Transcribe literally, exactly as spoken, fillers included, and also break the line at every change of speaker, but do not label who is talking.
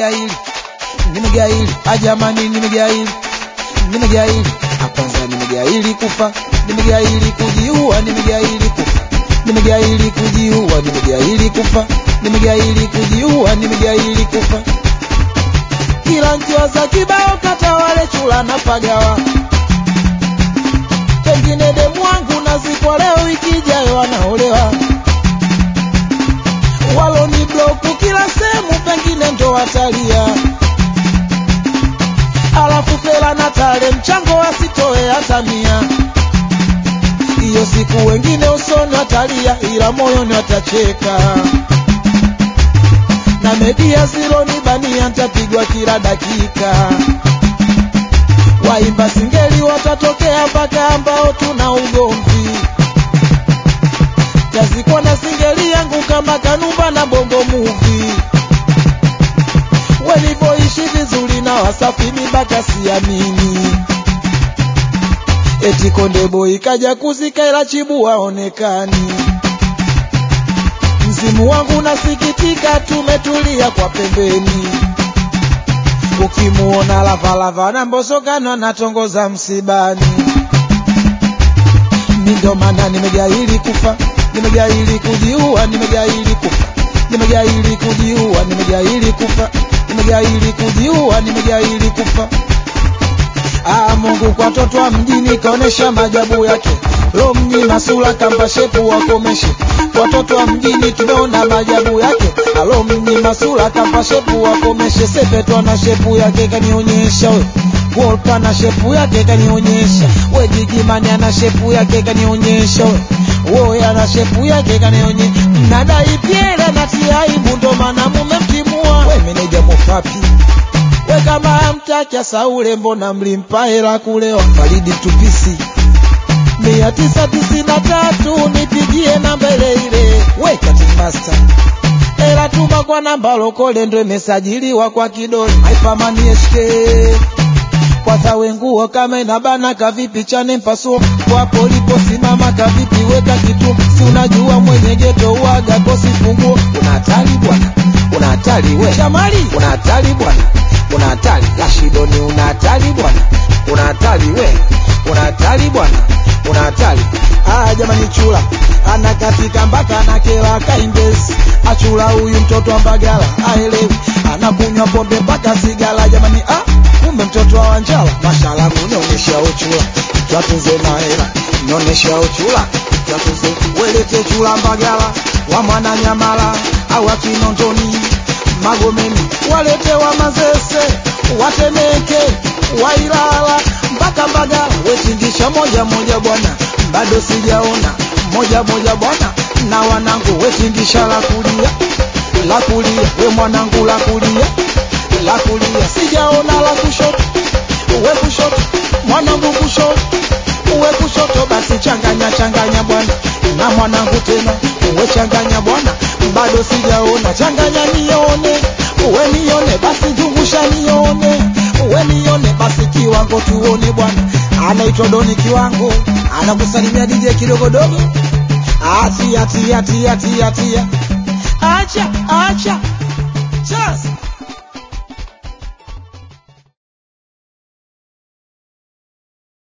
nimegaili, nimegaili, ajamani nimegaili, nimegaili, kwanza nimegaili kufa, nimegaili kujiua, nimegaili kufa, nimegaili kujiua, nimegaili kufa, nimegaili kujiua, nimegaili kufa. Kila njia za kibao kata wale chula na pagawa, pengine demu wangu nazikwa leo ikijayo wanaolewa. Walo ni bloku kila sehemu pengine ndo watalia, alafu fela na tale mchango wasitoe hata mia. Iyo siku wengine usoni watalia ila moyoni watacheka, na media zilo ni bania nitapigwa kila dakika. Waimba singeli watatokea mpaka ambao tuna ugomvi, tazikuwa na singeli yangu kama Kanumba na Bongo Movie. Welivoishi vizuri na Wasafi mibaka siamini, eti Konde Boy kaja kuzika ila Chibu waonekani. Mzimu wangu nasikitika tumetulia kwa pembeni, ukimuona lava lava na Mbosokano natongoza msibani. Ndio maana nimegaili kufa, nimegaili kujiua, nimegaili kufa, nimegaili kujiua, nimegaili kufa, nimegaili kujiua, nimegaili kufa. Ah, Mungu kwa toto wa mjini kaonesha majabu yake, lo mnyima sura kamba shepu wakomeshe. Watoto wa mjini tumeona majabu yake, alo mnyima sura kamba shepu wakomeshe. Sepetu na shepu yake kanionyesha we, Wolka na shepu yake kanionyesha we, Gigimani ana shepu yake kanionyesha we, Woya na shepu yake kanionyesha. Nadai Pierre na tiaibu ndo maana mumemtimua we, meneja Mopapi we kama mtakia Saule mbona mlimpa hela kulewa. Faridi Tupisi mia tisa tisini na tatu nipigie namba ile ile we Cutting Master, hela tuma kwa namba lokole ndo imesajiliwa kwa kidole. Haipamani S K kwa tawe nguo kama inabana kavipi chane mpasuo kwa polipo simama kavipi weka kitu. Si unajua mwenye geto uaga kosi funguo. Una hatari bwana, una hatari we Shamali, una hatari bwana, una hatari Rashidoni, una hatari bwana, una hatari we, una hatari bwana, una hatari. Ah jamani chula ana katika mpaka na kela Kaimbezi. Achula huyu mtoto wa Mbagala aelewi, anakunywa pombe mpaka sigala jamani. Ah kumbe mtoto wa Wanjala. Mashallah unaonesha uchula, tuatunze na hela, unaonesha uchula, tuatunze. Welete chula Mbagala wa mwana Nyamala au Kinondoni Magomeni, walete wa Mazese Watemeke Wailala mpaka Mbagala. Wetingisha moja moja bwana, bado sijaona moja moja bwana. Na wanangu wetingisha la kulia, la kulia we mwanangu, la kulia, la kulia. Sijaona la kushoto, uwe kushoto mwanangu, kushoto uwe kushoto. Basi changanya changanya bwana, na mwanangu tena uwe changanya bwana, bado sijaona. Changanya nione, uwe nione, basi zungusha nione, uwe nione, basi kiwango tuone bwana. Anaitwa Doni Kiwango, anakusalimia D J kidogo dogo. Atia tia tia tia tia, acha acha just